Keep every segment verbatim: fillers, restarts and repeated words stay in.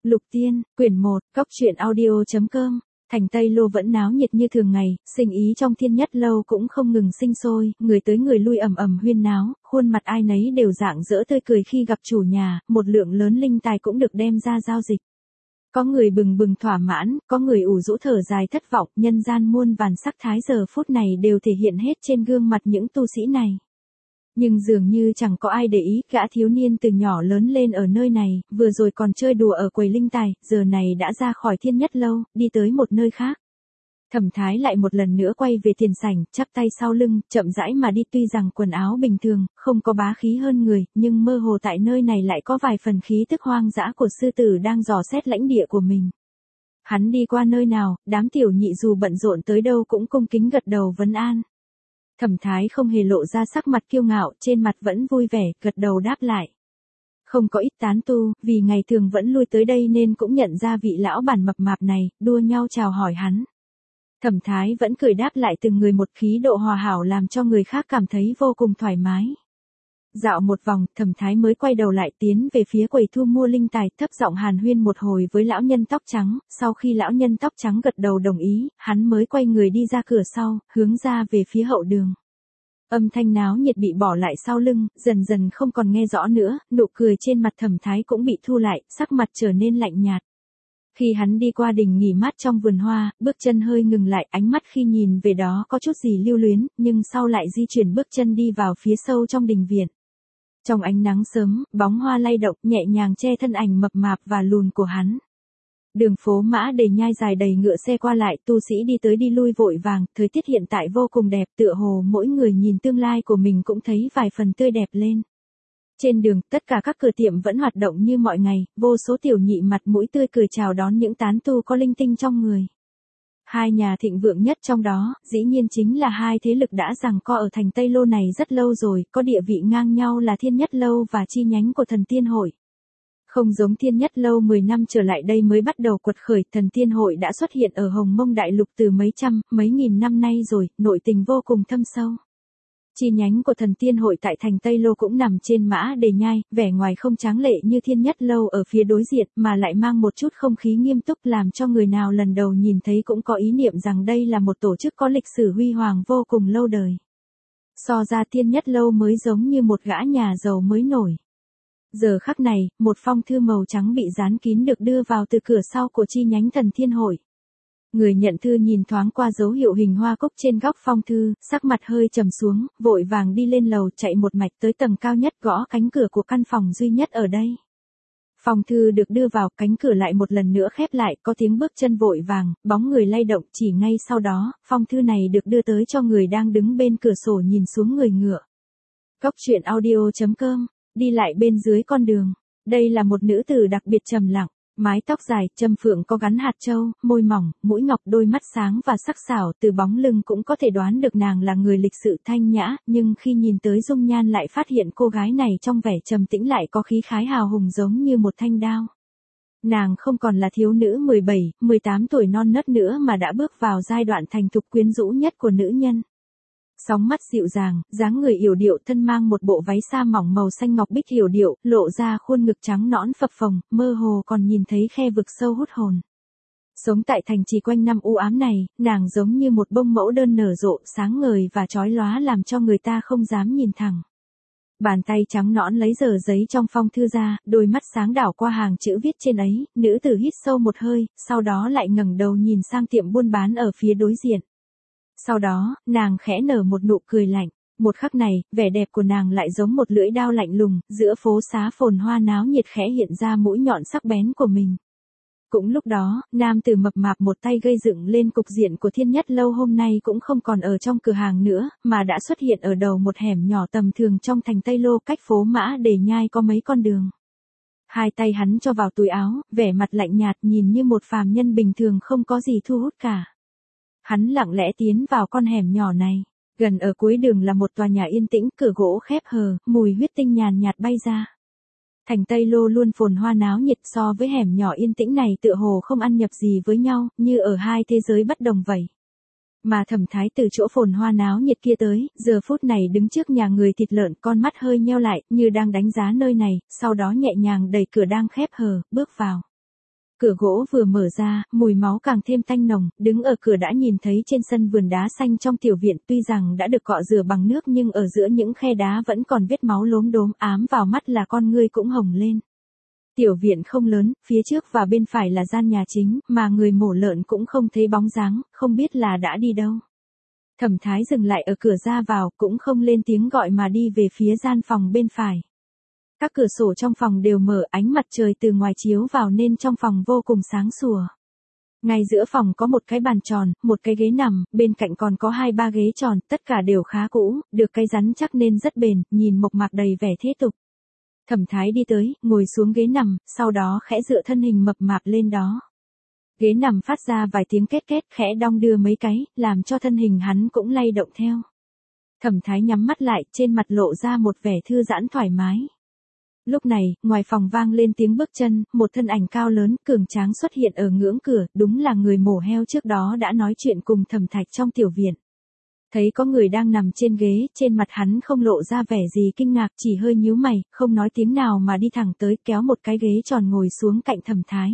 Lục Tiên, quyển một, cóc truyện audio.com. Thành Tây Lô vẫn náo nhiệt như thường ngày, sinh ý trong Thiên Nhất Lâu cũng không ngừng sinh sôi, người tới người lui ầm ầm huyên náo, khuôn mặt ai nấy đều rạng rỡ tươi cười khi gặp chủ nhà, một lượng lớn linh tài cũng được đem ra giao dịch. Có người bừng bừng thỏa mãn, có người ủ rũ thở dài thất vọng, nhân gian muôn vàn sắc thái giờ phút này đều thể hiện hết trên gương mặt những tu sĩ này. Nhưng dường như chẳng có ai để ý, gã thiếu niên từ nhỏ lớn lên ở nơi này, vừa rồi còn chơi đùa ở quầy linh tài, giờ này đã ra khỏi Thiên Nhất Lâu, đi tới một nơi khác. Thẩm Thái lại một lần nữa quay về tiền sảnh, chắp tay sau lưng, chậm rãi mà đi, tuy rằng quần áo bình thường, không có bá khí hơn người, nhưng mơ hồ tại nơi này lại có vài phần khí tức hoang dã của sư tử đang dò xét lãnh địa của mình. Hắn đi qua nơi nào, đám tiểu nhị dù bận rộn tới đâu cũng cung kính gật đầu vấn an. Thẩm Thái không hề lộ ra sắc mặt kiêu ngạo, trên mặt vẫn vui vẻ, gật đầu đáp lại. Không có ít tán tu, vì ngày thường vẫn lui tới đây nên cũng nhận ra vị lão bản mập mạp này, đua nhau chào hỏi hắn. Thẩm Thái vẫn cười đáp lại từng người một, khí độ hòa hảo làm cho người khác cảm thấy vô cùng thoải mái. Dạo một vòng, Thẩm Thái mới quay đầu lại tiến về phía quầy thu mua linh tài, thấp giọng hàn huyên một hồi với lão nhân tóc trắng, sau khi lão nhân tóc trắng gật đầu đồng ý, hắn mới quay người đi ra cửa sau, hướng ra về phía hậu đường. Âm thanh náo nhiệt bị bỏ lại sau lưng, dần dần không còn nghe rõ nữa, nụ cười trên mặt Thẩm Thái cũng bị thu lại, sắc mặt trở nên lạnh nhạt. Khi hắn đi qua đình nghỉ mát trong vườn hoa, bước chân hơi ngừng lại, ánh mắt khi nhìn về đó có chút gì lưu luyến, nhưng sau lại di chuyển bước chân đi vào phía sâu trong đình viện. Trong ánh nắng sớm, bóng hoa lay động, nhẹ nhàng che thân ảnh mập mạp và lùn của hắn. Đường phố mã đầy nhai dài đầy ngựa xe qua lại, tu sĩ đi tới đi lui vội vàng, thời tiết hiện tại vô cùng đẹp, tựa hồ mỗi người nhìn tương lai của mình cũng thấy vài phần tươi đẹp lên. Trên đường, tất cả các cửa tiệm vẫn hoạt động như mọi ngày, vô số tiểu nhị mặt mũi tươi cười chào đón những tán tu có linh tinh trong người. Hai nhà thịnh vượng nhất trong đó, dĩ nhiên chính là hai thế lực đã giằng co ở thành Tây Lô này rất lâu rồi, có địa vị ngang nhau là Thiên Nhất Lâu và chi nhánh của Thần Tiên Hội. Không giống Thiên Nhất Lâu mười năm trở lại đây mới bắt đầu quật khởi, Thần Tiên Hội đã xuất hiện ở Hồng Mông Đại Lục từ mấy trăm, mấy nghìn năm nay rồi, nội tình vô cùng thâm sâu. Chi nhánh của Thần Tiên Hội tại thành Tây Lô cũng nằm trên mã đề nhai, vẻ ngoài không tráng lệ như Thiên Nhất Lâu ở phía đối diện mà lại mang một chút không khí nghiêm túc làm cho người nào lần đầu nhìn thấy cũng có ý niệm rằng đây là một tổ chức có lịch sử huy hoàng vô cùng lâu đời. So ra Thiên Nhất Lâu mới giống như một gã nhà giàu mới nổi. Giờ khắc này, một phong thư màu trắng bị dán kín được đưa vào từ cửa sau của chi nhánh Thần Tiên Hội. Người nhận thư nhìn thoáng qua dấu hiệu hình hoa cúc trên góc phong thư, sắc mặt hơi trầm xuống, vội vàng đi lên lầu chạy một mạch tới tầng cao nhất gõ cánh cửa của căn phòng duy nhất ở đây. Phong thư được đưa vào, cánh cửa lại một lần nữa khép lại, có tiếng bước chân vội vàng, bóng người lay động, chỉ ngay sau đó, phong thư này được đưa tới cho người đang đứng bên cửa sổ nhìn xuống người ngựa. Cóc truyện audio.com, đi lại bên dưới con đường. Đây là một nữ tử đặc biệt trầm lặng. Mái tóc dài, châm phượng có gắn hạt châu, môi mỏng, mũi ngọc, đôi mắt sáng và sắc sảo, từ bóng lưng cũng có thể đoán được nàng là người lịch sự thanh nhã, nhưng khi nhìn tới dung nhan lại phát hiện cô gái này trong vẻ trầm tĩnh lại có khí khái hào hùng giống như một thanh đao. Nàng không còn là thiếu nữ mười bảy, mười tám tuổi non nớt nữa mà đã bước vào giai đoạn thành thục quyến rũ nhất của nữ nhân. Sóng mắt dịu dàng, dáng người yểu điệu, thân mang một bộ váy sa mỏng màu xanh ngọc bích yểu điệu, lộ ra khuôn ngực trắng nõn phập phồng, mơ hồ còn nhìn thấy khe vực sâu hút hồn. Sống tại thành trì quanh năm u ám này, nàng giống như một bông mẫu đơn nở rộ, sáng ngời và chói lóa làm cho người ta không dám nhìn thẳng. Bàn tay trắng nõn lấy tờ giấy trong phong thư ra, đôi mắt sáng đảo qua hàng chữ viết trên ấy, nữ tử hít sâu một hơi, sau đó lại ngẩng đầu nhìn sang tiệm buôn bán ở phía đối diện. Sau đó, nàng khẽ nở một nụ cười lạnh, một khắc này, vẻ đẹp của nàng lại giống một lưỡi đao lạnh lùng, giữa phố xá phồn hoa náo nhiệt khẽ hiện ra mũi nhọn sắc bén của mình. Cũng lúc đó, nam tử mập mạp một tay gây dựng lên cục diện của Thiên Nhất Lâu hôm nay cũng không còn ở trong cửa hàng nữa, mà đã xuất hiện ở đầu một hẻm nhỏ tầm thường trong thành Tây Lô, cách phố mã đề nhai có mấy con đường. Hai tay hắn cho vào túi áo, vẻ mặt lạnh nhạt nhìn như một phàm nhân bình thường không có gì thu hút cả. Hắn lặng lẽ tiến vào con hẻm nhỏ này. Gần ở cuối đường là một tòa nhà yên tĩnh, cửa gỗ khép hờ, mùi huyết tinh nhàn nhạt bay ra. Thành Tây Lô luôn phồn hoa náo nhiệt, so với hẻm nhỏ yên tĩnh này tựa hồ không ăn nhập gì với nhau, như ở hai thế giới bất đồng vậy. Mà Thẩm Thái từ chỗ phồn hoa náo nhiệt kia tới, giờ phút này đứng trước nhà người thịt lợn, con mắt hơi nheo lại, như đang đánh giá nơi này, sau đó nhẹ nhàng đẩy cửa đang khép hờ, bước vào. Cửa gỗ vừa mở ra, mùi máu càng thêm tanh nồng, đứng ở cửa đã nhìn thấy trên sân vườn đá xanh trong tiểu viện tuy rằng đã được cọ rửa bằng nước nhưng ở giữa những khe đá vẫn còn vết máu lốm đốm, ám vào mắt là con ngươi cũng hồng lên. Tiểu viện không lớn, phía trước và bên phải là gian nhà chính, mà người mổ lợn cũng không thấy bóng dáng, không biết là đã đi đâu. Thẩm Thái dừng lại ở cửa ra vào, cũng không lên tiếng gọi mà đi về phía gian phòng bên phải. Các cửa sổ trong phòng đều mở, ánh mặt trời từ ngoài chiếu vào nên trong phòng vô cùng sáng sủa. Ngay giữa phòng có một cái bàn tròn, một cái ghế nằm, bên cạnh còn có hai ba ghế tròn, tất cả đều khá cũ, được cái rắn chắc nên rất bền, nhìn mộc mạc đầy vẻ thế tục. Thẩm Thái đi tới, ngồi xuống ghế nằm, sau đó khẽ dựa thân hình mập mạp lên đó. Ghế nằm phát ra vài tiếng két két, khẽ đong đưa mấy cái, làm cho thân hình hắn cũng lay động theo. Thẩm Thái nhắm mắt lại, trên mặt lộ ra một vẻ thư giãn thoải mái. Lúc này, ngoài phòng vang lên tiếng bước chân, một thân ảnh cao lớn, cường tráng xuất hiện ở ngưỡng cửa, đúng là người mổ heo trước đó đã nói chuyện cùng Thẩm Thạch trong tiểu viện. Thấy có người đang nằm trên ghế, trên mặt hắn không lộ ra vẻ gì kinh ngạc, chỉ hơi nhíu mày, không nói tiếng nào mà đi thẳng tới kéo một cái ghế tròn ngồi xuống cạnh Thẩm Thái.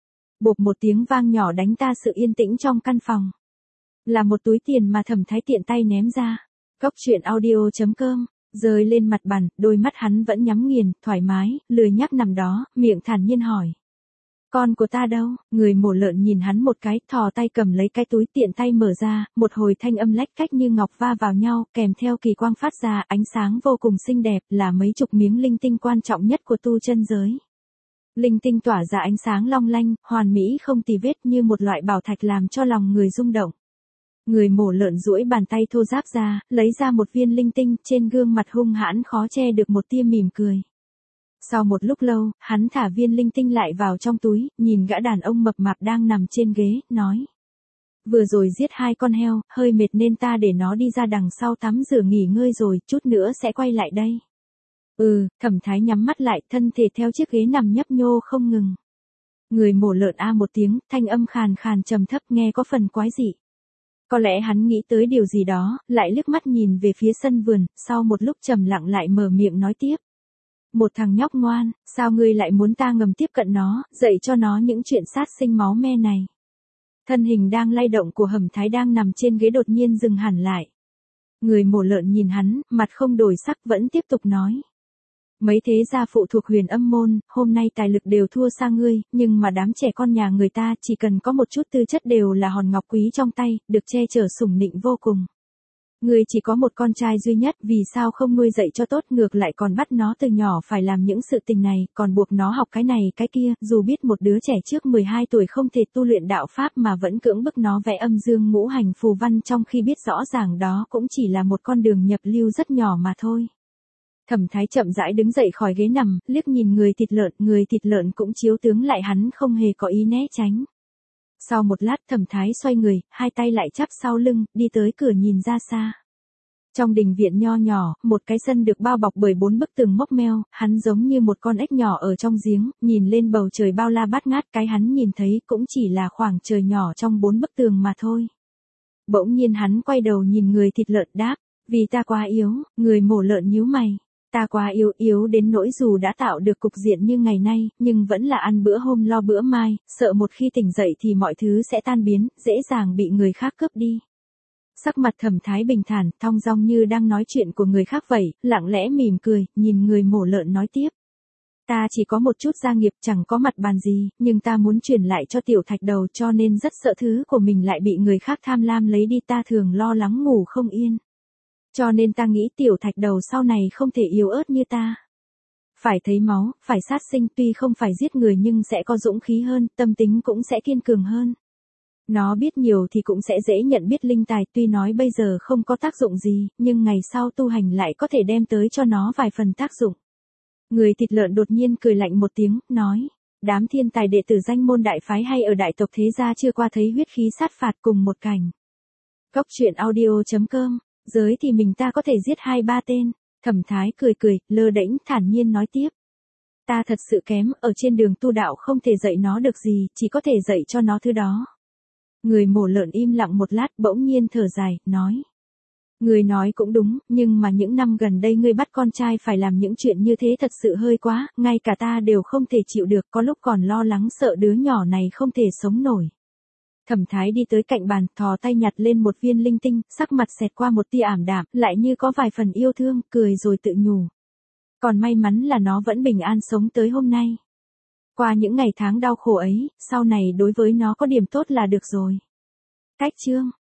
Bộp một tiếng vang nhỏ đánh ta sự yên tĩnh trong căn phòng. Là một túi tiền mà Thẩm Thái tiện tay ném ra. Cóc truyện audio chấm com rơi lên mặt bàn, đôi mắt hắn vẫn nhắm nghiền, thoải mái, lười nhác nằm đó, miệng thản nhiên hỏi. Con của ta đâu? Người mổ lợn nhìn hắn một cái, thò tay cầm lấy cái túi tiện tay mở ra, một hồi thanh âm lách cách như ngọc va vào nhau, kèm theo kỳ quang phát ra, ánh sáng vô cùng xinh đẹp, là mấy chục miếng linh tinh quan trọng nhất của tu chân giới. Linh tinh tỏa ra ánh sáng long lanh, hoàn mỹ không tì vết như một loại bảo thạch làm cho lòng người rung động. Người mổ lợn duỗi bàn tay thô ráp ra, lấy ra một viên linh tinh, trên gương mặt hung hãn khó che được một tia mỉm cười. Sau một lúc lâu, hắn thả viên linh tinh lại vào trong túi, nhìn gã đàn ông mập mạp đang nằm trên ghế, nói. Vừa rồi giết hai con heo, hơi mệt nên ta để nó đi ra đằng sau tắm rửa nghỉ ngơi rồi, chút nữa sẽ quay lại đây. Ừ, Thẩm Thái nhắm mắt lại, thân thể theo chiếc ghế nằm nhấp nhô không ngừng. Người mổ lợn a một tiếng, thanh âm khàn khàn trầm thấp nghe có phần quái dị. Có lẽ hắn nghĩ tới điều gì đó, lại liếc mắt nhìn về phía sân vườn, sau một lúc trầm lặng lại mở miệng nói tiếp. Một thằng nhóc ngoan, sao ngươi lại muốn ta ngầm tiếp cận nó, dạy cho nó những chuyện sát sinh máu me này. Thân hình đang lay động của Thẩm Thái đang nằm trên ghế đột nhiên dừng hẳn lại. Người mổ lợn nhìn hắn, mặt không đổi sắc vẫn tiếp tục nói. Mấy thế gia phụ thuộc Huyền Âm môn, hôm nay tài lực đều thua xa ngươi, nhưng mà đám trẻ con nhà người ta chỉ cần có một chút tư chất đều là hòn ngọc quý trong tay, được che chở sủng nịnh vô cùng. Ngươi chỉ có một con trai duy nhất, vì sao không nuôi dạy cho tốt, ngược lại còn bắt nó từ nhỏ phải làm những sự tình này, còn buộc nó học cái này cái kia, dù biết một đứa trẻ trước mười hai tuổi không thể tu luyện đạo pháp mà vẫn cưỡng bức nó vẽ âm dương ngũ hành phù văn, trong khi biết rõ ràng đó cũng chỉ là một con đường nhập lưu rất nhỏ mà thôi. Thẩm Thái chậm rãi đứng dậy khỏi ghế nằm, liếc nhìn người thịt lợn, người thịt lợn cũng chiếu tướng lại hắn không hề có ý né tránh. Sau một lát Thẩm Thái xoay người, hai tay lại chắp sau lưng, đi tới cửa nhìn ra xa. Trong đình viện nho nhỏ, một cái sân được bao bọc bởi bốn bức tường mốc meo, hắn giống như một con ếch nhỏ ở trong giếng, nhìn lên bầu trời bao la bát ngát, cái hắn nhìn thấy cũng chỉ là khoảng trời nhỏ trong bốn bức tường mà thôi. Bỗng nhiên hắn quay đầu nhìn người thịt lợn đáp, vì ta quá yếu, người mổ lợn nhíu mày. Ta quá yếu, yếu đến nỗi dù đã tạo được cục diện như ngày nay, nhưng vẫn là ăn bữa hôm lo bữa mai, sợ một khi tỉnh dậy thì mọi thứ sẽ tan biến, dễ dàng bị người khác cướp đi. Sắc mặt Thẩm Thái bình thản, thong dong như đang nói chuyện của người khác vậy, lặng lẽ mỉm cười, nhìn người mổ lợn nói tiếp. Ta chỉ có một chút gia nghiệp, chẳng có mặt bàn gì, nhưng ta muốn truyền lại cho tiểu thạch đầu, cho nên rất sợ thứ của mình lại bị người khác tham lam lấy đi, ta thường lo lắng ngủ không yên. Cho nên ta nghĩ tiểu thạch đầu sau này không thể yếu ớt như ta. Phải thấy máu, phải sát sinh, tuy không phải giết người nhưng sẽ có dũng khí hơn, tâm tính cũng sẽ kiên cường hơn. Nó biết nhiều thì cũng sẽ dễ nhận biết linh tài, tuy nói bây giờ không có tác dụng gì, nhưng ngày sau tu hành lại có thể đem tới cho nó vài phần tác dụng. Người thịt lợn đột nhiên cười lạnh một tiếng, nói, đám thiên tài đệ tử danh môn đại phái hay ở đại tộc thế gia chưa qua thấy huyết khí sát phạt cùng một cảnh. Cóc truyện audio chấm com giới thì mình ta có thể giết hai ba tên. Thẩm Thái cười cười, lơ đễnh thản nhiên nói tiếp. Ta thật sự kém, ở trên đường tu đạo không thể dạy nó được gì, chỉ có thể dạy cho nó thứ đó. Người mổ lợn im lặng một lát, bỗng nhiên thở dài, nói. Người nói cũng đúng, nhưng mà những năm gần đây ngươi bắt con trai phải làm những chuyện như thế thật sự hơi quá, ngay cả ta đều không thể chịu được, có lúc còn lo lắng sợ đứa nhỏ này không thể sống nổi. Thẩm Thái đi tới cạnh bàn, thò tay nhặt lên một viên linh tinh, sắc mặt xẹt qua một tia ảm đạm, lại như có vài phần yêu thương, cười rồi tự nhủ. Còn may mắn là nó vẫn bình an sống tới hôm nay. Qua những ngày tháng đau khổ ấy, sau này đối với nó có điểm tốt là được rồi. Cách chương